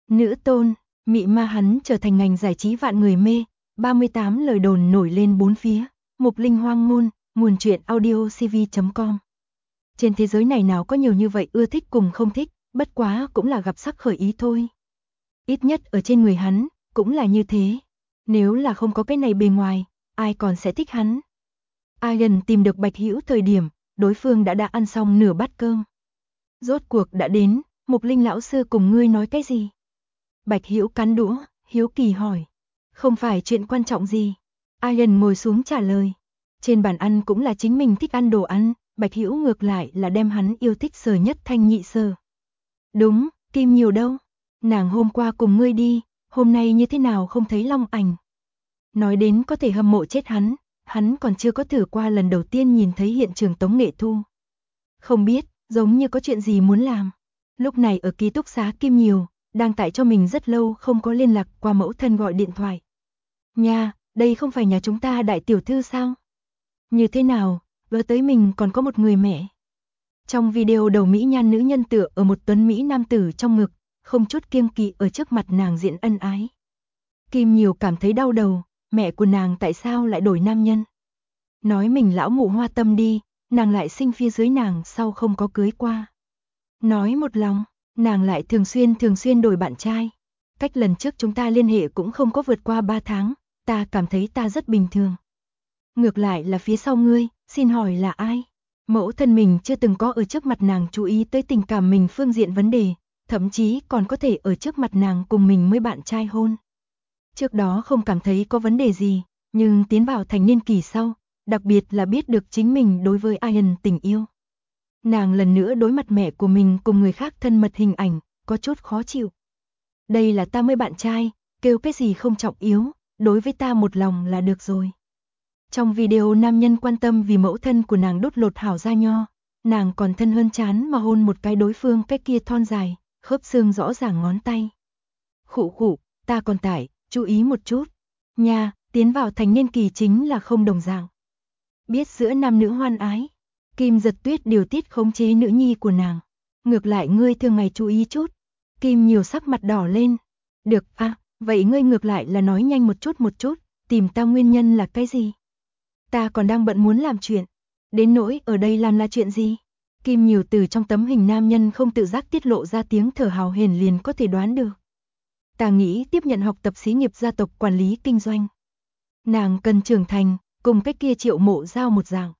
Nữ tôn, mị ma hắn trở thành ngành giải trí vạn người mê, 38 lời đồn nổi lên bốn phía. Mục Linh hoang ngôn, nguồn truyện audio cv.com. Trên thế giới này nào có nhiều như vậy ưa thích cùng không thích, bất quá cũng là gặp sắc khởi ý thôi. Ít nhất ở trên người hắn, cũng là như thế. Nếu là không có cái này bề ngoài, ai còn sẽ thích hắn. Ian tìm được Bạch Hữu thời điểm, đối phương đã ăn xong nửa bát cơm. Rốt cuộc đã đến, Mục Linh lão sư cùng ngươi nói cái gì? Bạch Hữu cắn đũa, hiếu kỳ hỏi. Không phải chuyện quan trọng gì. Ian ngồi xuống trả lời. Trên bàn ăn cũng là chính mình thích ăn đồ ăn, Bạch Hữu ngược lại là đem hắn yêu thích sờ nhất thanh nhị sờ. Đúng, Kim nhiều đâu? Nàng hôm qua cùng ngươi đi, hôm nay như thế nào không thấy long ảnh? Nói đến có thể hâm mộ chết hắn còn chưa có thử qua lần đầu tiên nhìn thấy hiện trường tống nghệ thu. Không biết, giống như có chuyện gì muốn làm. Lúc này ở ký túc xá Kim nhiều, đang tại cho mình rất lâu không có liên lạc qua mẫu thân gọi điện thoại. Nha, đây không phải nhà chúng ta đại tiểu thư sao? Như thế nào, vừa tới mình còn có một người mẹ. Trong video đầu Mỹ nhan nữ nhân tựa ở một tuấn Mỹ nam tử trong ngực, không chút kiêng kỵ ở trước mặt nàng diễn ân ái. Kim nhiều cảm thấy đau đầu, mẹ của nàng tại sao lại đổi nam nhân? Nói mình lão mụ hoa tâm đi, nàng lại sinh phía dưới nàng sau không có cưới qua. Nói một lòng, nàng lại thường xuyên đổi bạn trai. Cách lần trước chúng ta liên hệ cũng không có vượt qua 3 tháng, ta cảm thấy ta rất bình thường. Ngược lại là phía sau ngươi, xin hỏi là ai? Mẫu thân mình chưa từng có ở trước mặt nàng chú ý tới tình cảm mình phương diện vấn đề, thậm chí còn có thể ở trước mặt nàng cùng mình mới bạn trai hôn. Trước đó không cảm thấy có vấn đề gì, nhưng tiến vào thành niên kỳ sau, đặc biệt là biết được chính mình đối với Ian tình yêu. Nàng lần nữa đối mặt mẹ của mình cùng người khác thân mật hình ảnh, có chút khó chịu. Đây là ta mới bạn trai, kêu cái gì không trọng yếu, đối với ta một lòng là được rồi. Trong video nam nhân quan tâm vì mẫu thân của nàng đốt lột hảo da nho, nàng còn thân hơn chán mà hôn một cái đối phương cái kia thon dài, khớp xương rõ ràng ngón tay. Khụ khụ, ta còn tải, chú ý một chút. Nha, tiến vào thành niên kỳ chính là không đồng dạng. Biết giữa nam nữ hoan ái. Kim Giật Tuyết điều tiết khống chế nữ nhi của nàng. Ngược lại ngươi thường ngày chú ý chút. Kim nhiều sắc mặt đỏ lên. Được vậy ngươi ngược lại là nói nhanh một chút, tìm ta nguyên nhân là cái gì? Ta còn đang bận muốn làm chuyện. Đến nỗi ở đây làm là chuyện gì? Kim nhiều từ trong tấm hình nam nhân không tự giác tiết lộ ra tiếng thở hào hển liền có thể đoán được. Ta nghĩ tiếp nhận học tập xí nghiệp gia tộc quản lý kinh doanh. Nàng cần trưởng thành, cùng cái kia Triệu Mộ Giao một dạng.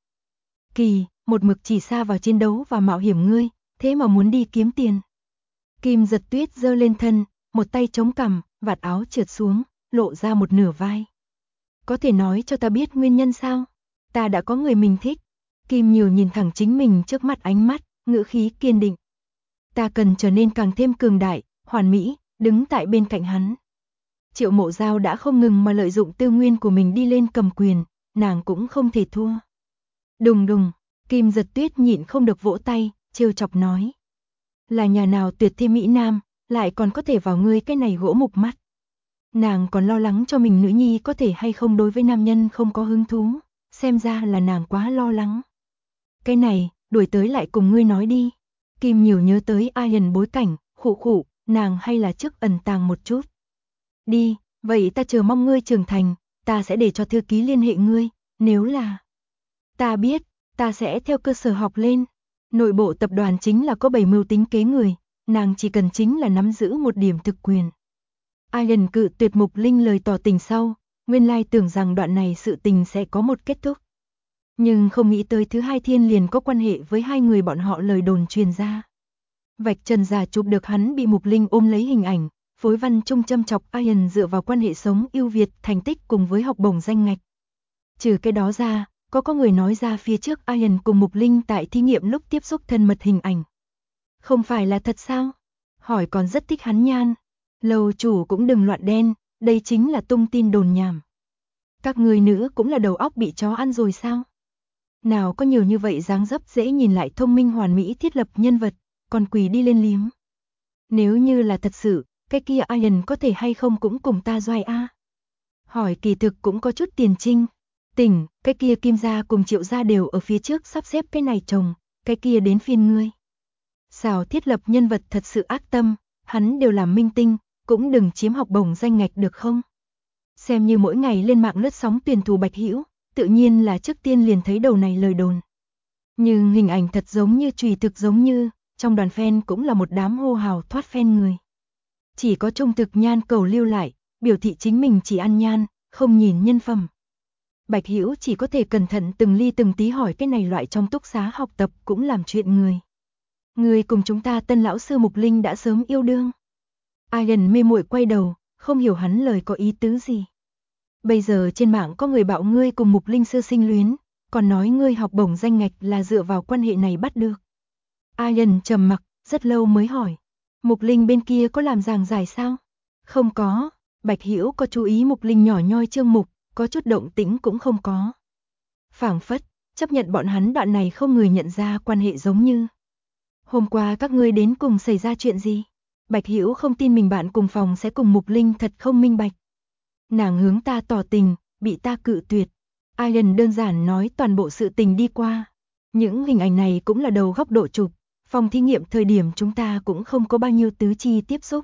Kỳ, một mực chỉ xa vào chiến đấu và mạo hiểm ngươi, thế mà muốn đi kiếm tiền. Kim Giật Tuyết giơ lên thân, một tay chống cằm, vạt áo trượt xuống, lộ ra một nửa vai. Có thể nói cho ta biết nguyên nhân sao? Ta đã có người mình thích. Kim nhiều nhìn thẳng chính mình trước mắt ánh mắt, ngữ khí kiên định. Ta cần trở nên càng thêm cường đại, hoàn mỹ, đứng tại bên cạnh hắn. Triệu Mộ Giao đã không ngừng mà lợi dụng tư nguyên của mình đi lên cầm quyền, nàng cũng không thể thua. Đùng đùng, Kim Giật Tuyết nhịn không được vỗ tay, trêu chọc nói. Là nhà nào tuyệt thế mỹ nam, lại còn có thể vào ngươi cái này gỗ mục mắt. Nàng còn lo lắng cho mình nữ nhi có thể hay không đối với nam nhân không có hứng thú, xem ra là nàng quá lo lắng. Cái này, đuổi tới lại cùng ngươi nói đi. Kim nhiều nhớ tới Ian bối cảnh, khụ, nàng hay là trước ẩn tàng một chút. Đi, vậy ta chờ mong ngươi trưởng thành, ta sẽ để cho thư ký liên hệ ngươi, nếu là... Ta biết, ta sẽ theo cơ sở học lên. Nội bộ tập đoàn chính là có 7 mưu tính kế người, nàng chỉ cần chính là nắm giữ một điểm thực quyền. Ian cự tuyệt Mục Linh lời tỏ tình sau, nguyên lai tưởng rằng đoạn này sự tình sẽ có một kết thúc. Nhưng không nghĩ tới thứ hai thiên liền có quan hệ với hai người bọn họ lời đồn truyền ra. Vạch trần giả chụp được hắn bị Mục Linh ôm lấy hình ảnh, phối văn trung châm chọc Ian dựa vào quan hệ sống ưu việt thành tích cùng với học bổng danh ngạch. Trừ cái đó ra, có người nói ra phía trước Ian cùng Mục Linh tại thí nghiệm lúc tiếp xúc thân mật hình ảnh. Không phải là thật sao? Hỏi còn rất thích hắn nhan. Lầu chủ cũng đừng loạn đen, đây chính là tung tin đồn nhảm. Các người nữ cũng là đầu óc bị chó ăn rồi sao? Nào có nhiều như vậy dáng dấp dễ nhìn lại thông minh hoàn mỹ thiết lập nhân vật, còn quỳ đi lên liếm. Nếu như là thật sự, cái kia Ian có thể hay không cũng cùng ta doai Hỏi kỳ thực cũng có chút tiền trinh. Tỉnh, cái kia Kim gia cùng Triệu gia đều ở phía trước sắp xếp cái này chồng, cái kia đến phiên ngươi. Xào thiết lập nhân vật thật sự ác tâm, hắn đều làm minh tinh, cũng đừng chiếm học bổng danh ngạch được không? Xem như mỗi ngày lên mạng lướt sóng tuyển thủ Bạch Hữu, tự nhiên là trước tiên liền thấy đầu này lời đồn. Nhưng hình ảnh thật giống như chùy thực giống như, trong đoàn fan cũng là một đám hô hào thoát fan người. Chỉ có Trung Thực Nhan cầu lưu lại, biểu thị chính mình chỉ ăn nhan, không nhìn nhân phẩm. Bạch Hữu chỉ có thể cẩn thận từng ly từng tí hỏi cái này loại trong túc xá học tập cũng làm chuyện người. Người cùng chúng ta tân lão sư Mục Linh đã sớm yêu đương. Ian mê muội quay đầu, không hiểu hắn lời có ý tứ gì. Bây giờ trên mạng có người bảo ngươi cùng Mục Linh sư sinh luyến, còn nói ngươi học bổng danh ngạch là dựa vào quan hệ này bắt được. Ian trầm mặc, rất lâu mới hỏi. Mục Linh bên kia có làm giảng giải sao? Không có, Bạch Hữu có chú ý Mục Linh nhỏ nhoi chương mục, có chút động tĩnh cũng không có. Phảng phất, chấp nhận bọn hắn đoạn này không người nhận ra quan hệ giống như. Hôm qua các ngươi đến cùng xảy ra chuyện gì? Bạch Hữu không tin mình bạn cùng phòng sẽ cùng Mục Linh thật không minh bạch. Nàng hướng ta tỏ tình, bị ta cự tuyệt. Ian đơn giản nói toàn bộ sự tình đi qua. Những hình ảnh này cũng là đầu góc độ chụp, phòng thí nghiệm thời điểm chúng ta cũng không có bao nhiêu tứ chi tiếp xúc.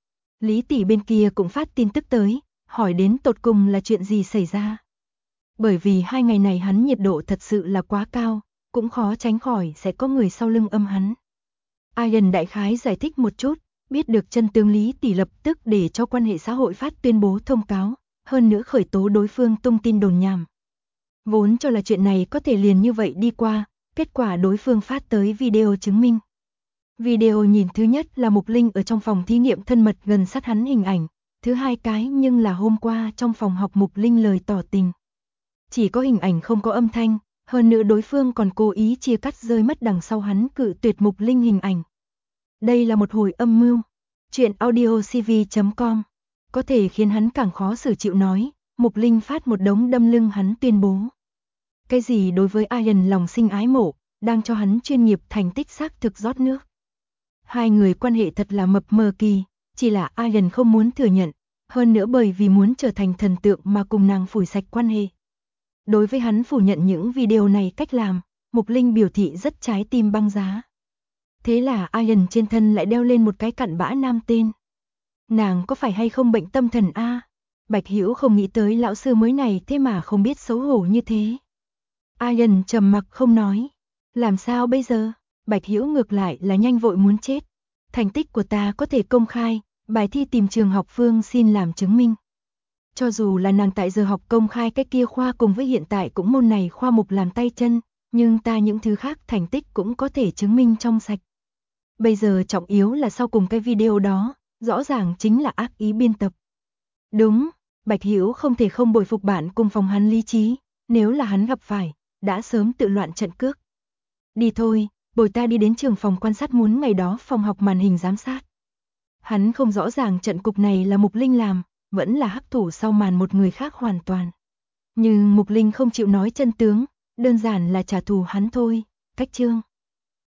Lý tỷ bên kia cũng phát tin tức tới, hỏi đến tột cùng là chuyện gì xảy ra. Bởi vì 2 ngày này hắn nhiệt độ thật sự là quá cao, cũng khó tránh khỏi sẽ có người sau lưng âm hắn. Ian đại khái giải thích một chút, biết được chân tướng Lý tỷ lập tức để cho quan hệ xã hội phát tuyên bố thông cáo, hơn nữa khởi tố đối phương tung tin đồn nhảm. Vốn cho là chuyện này có thể liền như vậy đi qua, kết quả đối phương phát tới video chứng minh. Video nhìn thứ nhất là Mục Linh ở trong phòng thí nghiệm thân mật gần sát hắn hình ảnh, thứ hai cái nhưng là hôm qua trong phòng học Mục Linh lời tỏ tình. Chỉ có hình ảnh không có âm thanh, hơn nữa đối phương còn cố ý chia cắt rơi mất đằng sau hắn cự tuyệt Mục Linh hình ảnh. Đây là một hồi âm mưu. Chuyện audiocv.com có thể khiến hắn càng khó xử chịu nói, Mục Linh phát một đống đâm lưng hắn tuyên bố. Cái gì đối với Ian lòng sinh ái mộ, đang cho hắn chuyên nghiệp thành tích xác thực rót nước. Hai người quan hệ thật là mập mờ kỳ, chỉ là Ian không muốn thừa nhận, hơn nữa bởi vì muốn trở thành thần tượng mà cùng nàng phủi sạch quan hệ. Đối với hắn phủ nhận những video này cách làm, Mục Linh biểu thị rất trái tim băng giá. Thế là Ian trên thân lại đeo lên một cái cặn bã nam tên. Nàng có phải hay không bệnh tâm thần a? Bạch Hữu không nghĩ tới lão sư mới này thế mà không biết xấu hổ như thế. Ian trầm mặc không nói. Làm sao bây giờ? Bạch Hữu ngược lại là nhanh vội muốn chết. Thành tích của ta có thể công khai, bài thi tìm trường học Phương xin làm chứng minh. Cho dù là nàng tại giờ học công khai cái kia khoa cùng với hiện tại cũng môn này khoa mục làm tay chân, nhưng ta những thứ khác thành tích cũng có thể chứng minh trong sạch. Bây giờ trọng yếu là sau cùng cái video đó, rõ ràng chính là ác ý biên tập. Đúng, Bạch Hữu không thể không bồi phục bạn cùng phòng hắn lý trí, nếu là hắn gặp phải, đã sớm tự loạn trận cước. Đi thôi, bồi ta đi đến trường phòng quan sát muốn ngày đó phòng học màn hình giám sát. Hắn không rõ ràng trận cục này là Mục Linh làm, vẫn là hắc thủ sau màn một người khác hoàn toàn. Nhưng Mục Linh không chịu nói chân tướng, đơn giản là trả thù hắn thôi, cách chương.